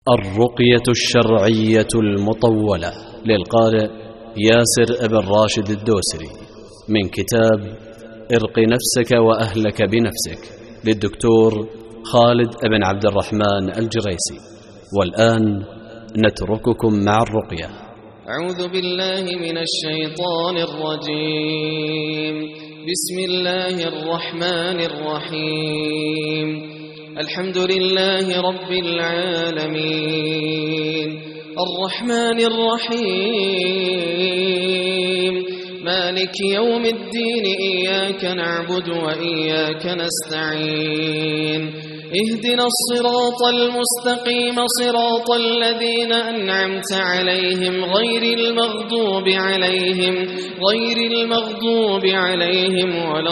الرقية الشرعية المطولة للقارئ ياسر ابن راشد الدوسري من كتاب ارق نفسك وأهلك بنفسك للدكتور خالد بن عبد الرحمن الجريسي. والآن نترككم مع الرقية. أعوذ بالله من الشيطان الرجيم. بسم الله الرحمن الرحيم. الحمد لله رب العالمين الرحمن الرحيم مالك يوم الدين إياك نعبد وإياك نستعين اهدنا الصراط المستقيم صراط الذين أنعمت عليهم غير المغضوب عليهم ولا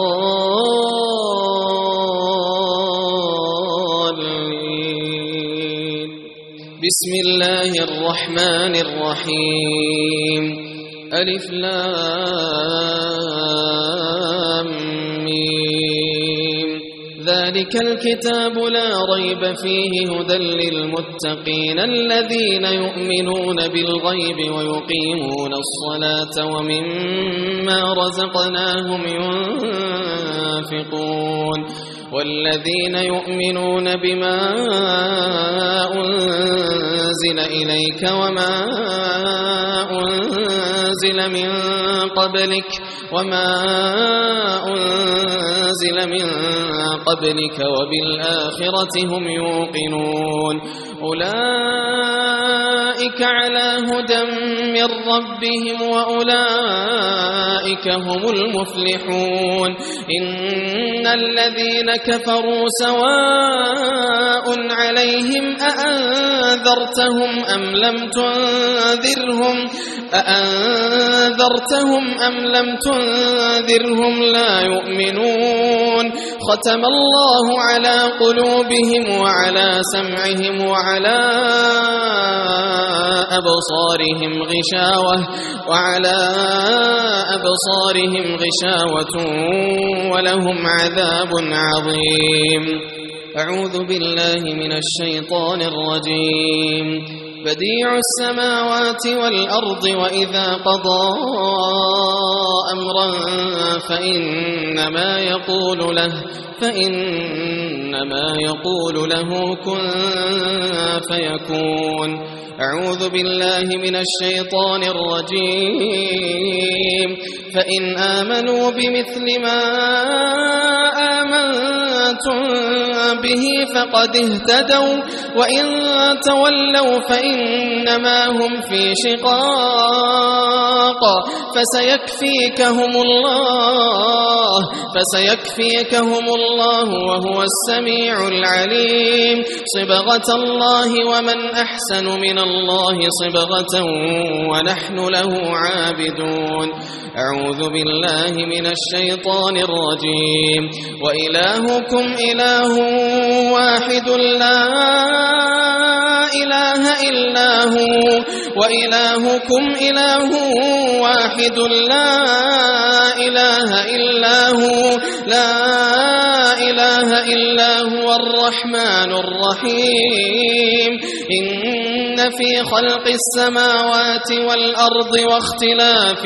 الضالين. بسم الله الرحمن الرحيم. ألف لام ميم. ذلك الكتاب لا ريب فيه هدى للمتقين الذين يؤمنون بالغيب ويقيمون الصلاة ومما رزقناهم ينفقون والذين يؤمنون بما أنزل إليك وما أنزل من قبلك وبالآخرة هم يوقنون أولئك على هدى من ربهم وأولئك هم المفلحون. إن الذين كفروا سواء عليهم أأنذرتهم أم لم تنذرهم لا يؤمنون. ختم الله على قلوبهم وعلى سمعهم وعلى أبصارهم غشاوة ولهم عذاب عظيم. أعوذ بالله من الشيطان الرجيم. بديع السماوات والأرض وإذا قضى أمرا فإنما يقول له كن فيكون. أعوذ بالله من الشيطان الرجيم. فإن آمنوا بمثل ما آمنتم به فقد اهتدوا وإن تولوا فإنما هم في شقاق فسيكفيكهم الله وهو السميع العليم. صبغة الله ومن أحسن من الله صبغة ونحن له عابدون. أعوذ بالله من الشيطان الرجيم. وإلهكم إله واحد لا إله إلا هو وإلهكم إله واحد لا إله إلا هو الرحمن الرحيم. إن في خلق السماوات والأرض واختلاف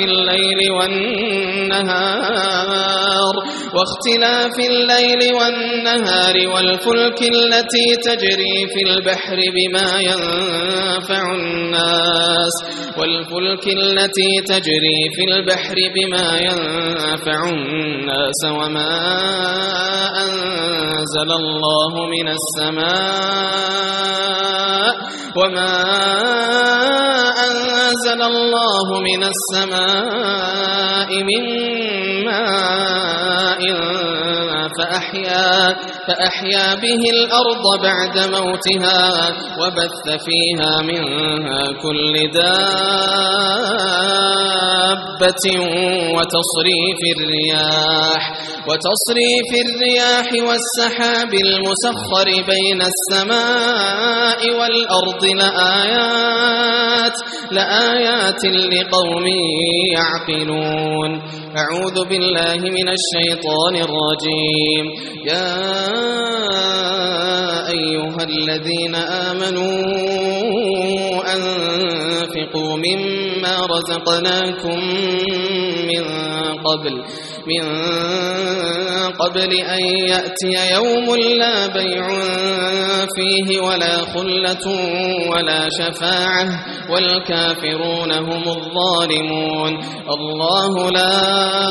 الليل والفلك التي تجري في البحر بما ينفع الناس وما أنزل الله من السماء من ماء فأحيا به الأرض بعد موتها وبث فيها من كل دابة وتصريف الرياح والسحاب المسخر بين السماء والأرض لآيات لقوم يعقلون. أعوذ بالله من الشيطان الرجيم. يا أيها الذين آمنوا أنفقوا مما رزقناكم من قبل أن يأتي يوم لا بيع فيه ولا خلة ولا شفاعة والكافرون هم الظالمون. الله لا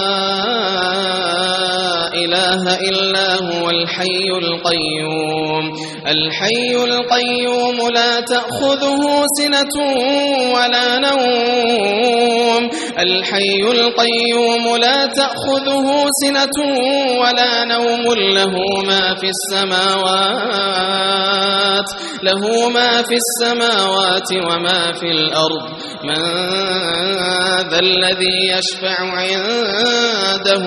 إله إلا هو الحي القيوم لا تأخذه سنة ولا نوم له ما في السماوات وما في الأرض. من ذا الذي يشفع عنده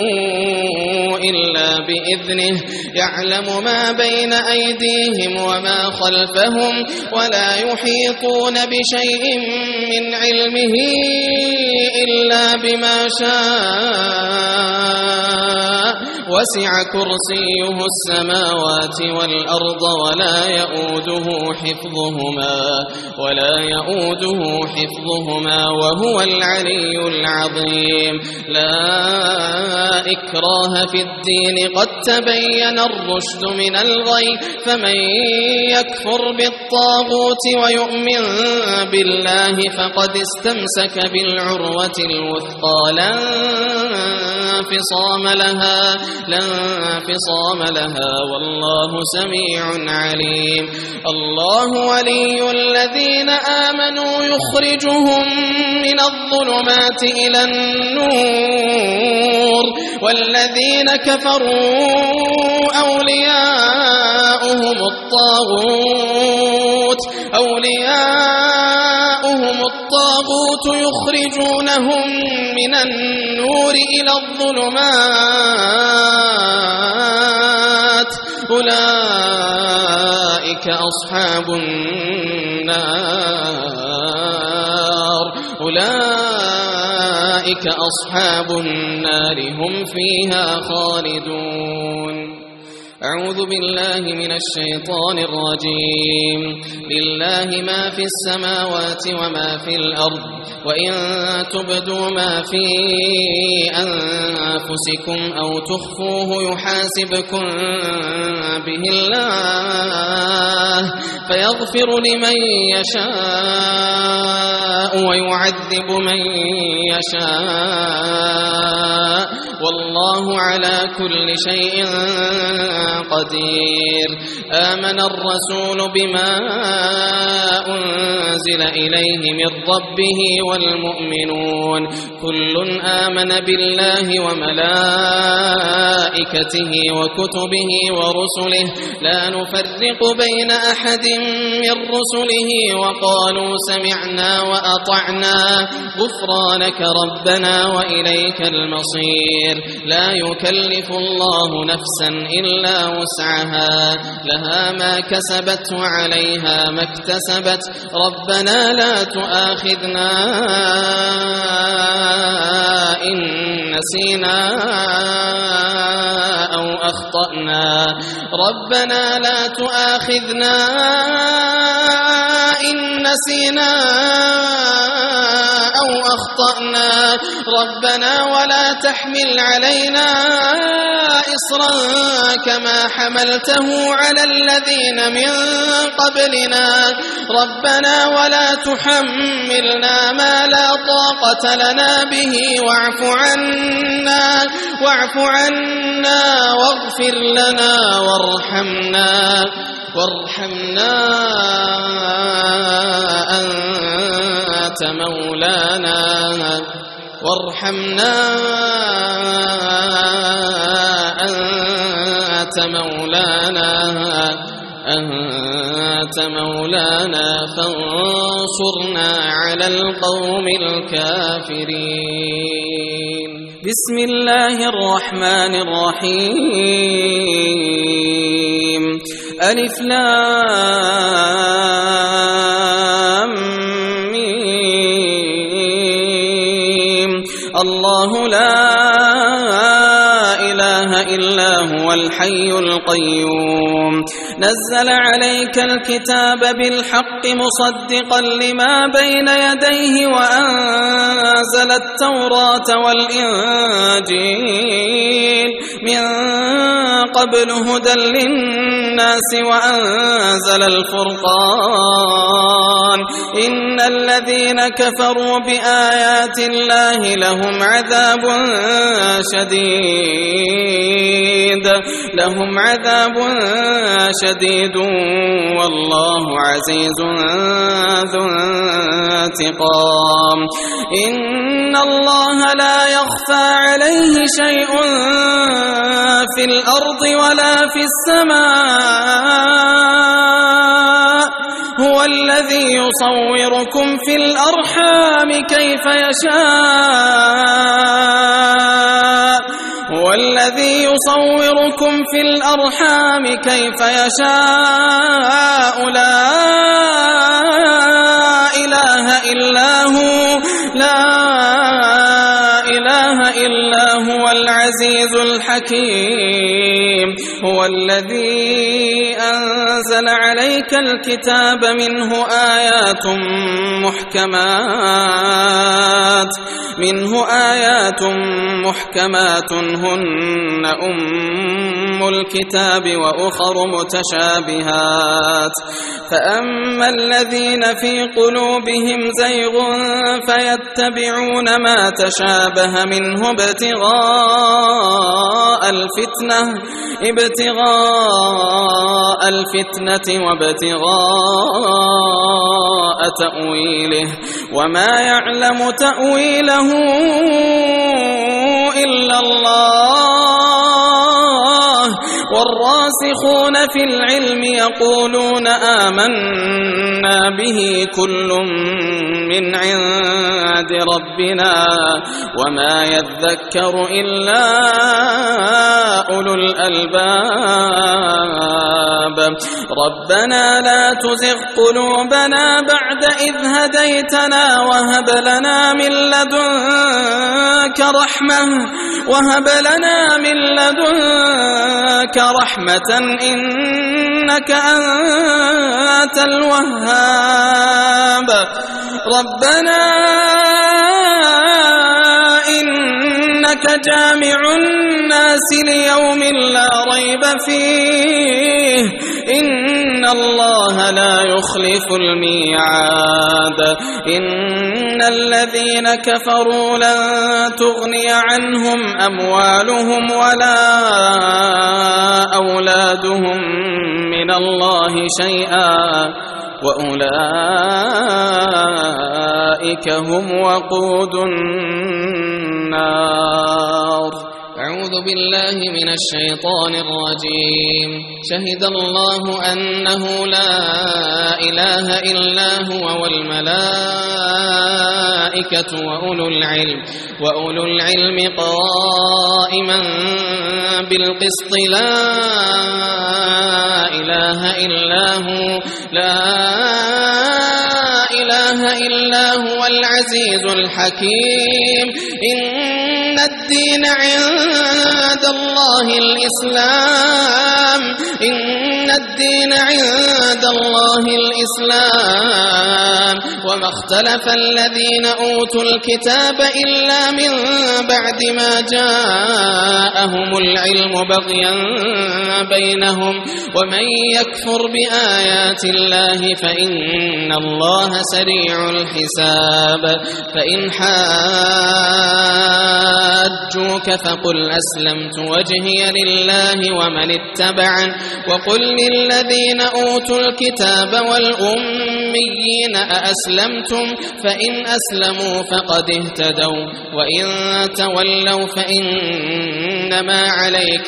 إلا بإذنه يعلم ما بين أيديهم وما خلفهم ولا يحيطون بشيء من علمه إلا بما شاء وسع كرسيه السماوات والأرض ولا يؤوده حفظهما وهو العلي العظيم. لا إكراه في الدين قد تبين الرشد من الغي فمن يكفر بالطاغوت ويؤمن بالله فقد استمسك بالعروة الوثقى لا انفصام لها والله سميع عليم. الله ولي الذين آمنوا يخرجهم من الظلمات إلى النور والذين كفروا أولياؤهم الطاغوت يخرجونهم من النور إلى الظلمات أولئك أصحاب النار هم فيها خالدون. أعوذ بالله من الشيطان الرجيم. لله ما في السماوات وما في الأرض وإن تبدوا ما في أنفسكم أو تخفوه يحاسبكم به الله فيغفر لمن يشاء ويعذب من يشاء والله على كل شيء قدير. آمن الرسول بما أنزل إليه من ربه والمؤمنون كل آمن بالله وملائكته وكتبه ورسله لا نفرق بين أحد من رسله وقالوا سمعنا وأطعنا غفرانك ربنا وإليك المصير. لا يكلف الله نفسا إلا وسعها لها ما كسبت وعليها ما اكتسبت ربنا لا تؤاخذنا إن نسينا أو أخطأنا ربنا لا تؤاخذنا إن نسينا أو أخطأنا ربنا ولا تحمل علينا إصرا كما حملته على الذين من قبلنا ربنا ولا تحملنا ما لا طاقة لنا به واعف عنا واغفر لنا وارحمنا أنت مولانا أنت مولانا فانصرنا على القوم الكافرين. بسم الله الرحمن الرحيم. ألف لام ميم. الله لا إله إلا هو الحي القيوم نزل عليك الكتاب بالحق مصدقا لما بين يديه وأنزل التوراة والإنجيل من قبل هدى للناس وأنزل الفرقان إن الذين كفروا بآيات الله لهم عذاب شديد والله عزيز ذو انتقام إن الله لا يخفى عليه شيء في الأرض ولا في السماء هو الذي يصوركم في الأرحام كيف يشاء لا إله إلا هو العزيز الحكيم هو الذي أنزل عليك الكتاب منه آيات محكمات هن أم الكتاب وأخر متشابهات فأما الذين في قلوبهم زيغ فيتبعون ما تشابه منه ابتغاء الفتنة وابتغاء تأويله وما يعلم تأويله إلا الله والراسخون في العلم يقولون آمنا به كل من عند ربنا وما يذكر إلا أولو الألباب ربنا لا تزغ قلوبنا بعد إذ هديتنا وهب لنا من لدنك رحمة إنك أنت الوهاب ربنا إنك جامع الناس ليوم لا ريب فيه إن الله لا يخلف الميعاد إن الذين كفروا لن تغني عنهم أموالهم ولا أولادهم من الله شيئا وأولئك هم وقود النار أعوذ بالله من الشيطان الرجيم شهد الله أنه لا إله إلا هو والملائكة وأولو العلم قائما بالقسط لا إله إلا هو العزيز الحكيم إن الدين عند الله الإسلام وما اختلف الذين أوتوا الكتاب إلا من بعد ما جاءهم العلم بغيا بينهم ومن يكفر بآيات الله فإن الله سريع الحساب فإن حاجوك فقل أسلمت وجهي لله ومن اتبعن وقل للذين أوتوا الكتاب والأميين أأسلمتم فإن أسلموا فقد اهتدوا وإن تولوا فإنما عليك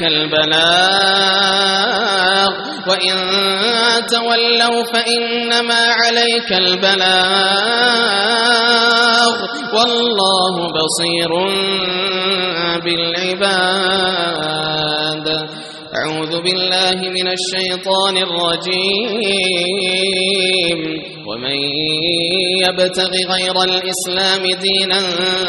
البلاغ والله بصير بالعباد أعوذ بالله من الشيطان الرجيم ومن يبتغ غير الإسلام دينا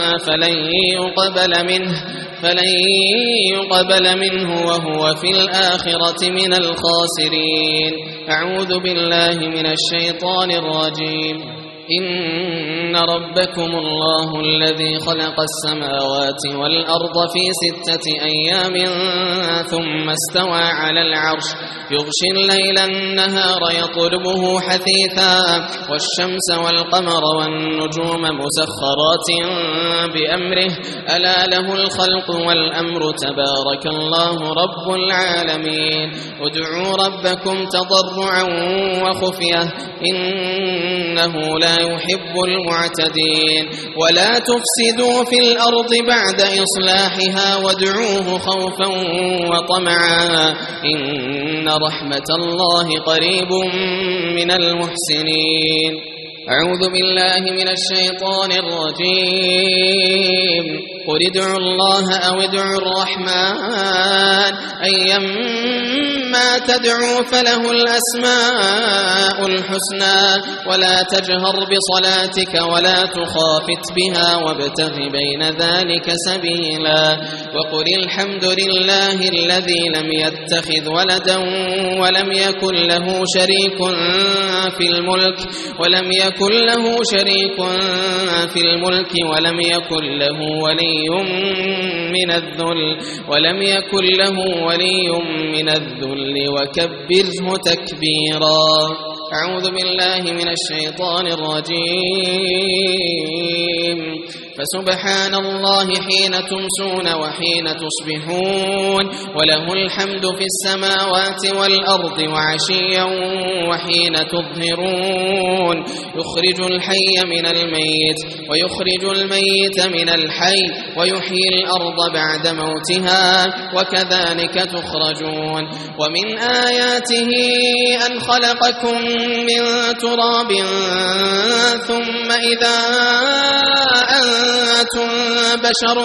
فلن يقبل منه وهو في الآخرة من الخاسرين. أعوذ بالله من الشيطان الرجيم. إن ربكم الله الذي خلق السماوات والأرض في 6 أيام ثم استوى على العرش يغشي الليل النهار يطلبه حثيثا والشمس والقمر والنجوم مسخرات بأمره ألا له الخلق والأمر تبارك الله رب العالمين. ادعوا ربكم تضرعا وخفية إنه لا يحب المعتدين. ولا تفسدوا في الأرض بعد إصلاحها وادعوه خوفا وطمعا إن رحمة الله قريب من المحسنين. أعوذ بالله من الشيطان الرجيم. قل ادعوا الله أو ادعوا الرحمن أيما تدعوا فله الأسماء الحسنى ولا تجهر بصلاتك ولا تخافت بها وابتغ بين ذلك سبيلا. وقل الحمد لله الذي لم يتخذ ولدا ولم يكن له شريك في الملك ولم يكن له ولي من الذل وكبره تكبيرا. أعوذ بالله من الشيطان الرجيم. فسبحان الله حين تمسون وحين تصبحون وله الحمد في السماوات والأرض وعشيا وحين تظهرون. يخرج الحي من الميت ويخرج الميت من الحي ويحيي الأرض بعد موتها وكذلك تخرجون. ومن آياته أن خلقكم من تراب ثم إذا أنتم بشر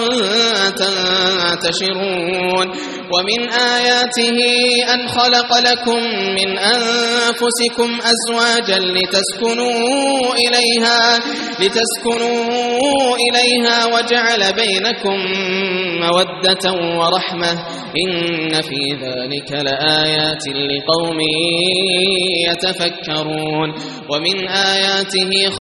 تنتشرون. ومن آياته أن خلق لكم من أنفسكم أزواجا لتسكنوا إليها وجعل بينكم مودة ورحمة إن في ذلك لآيات لقوم يتفكرون. ومن آياته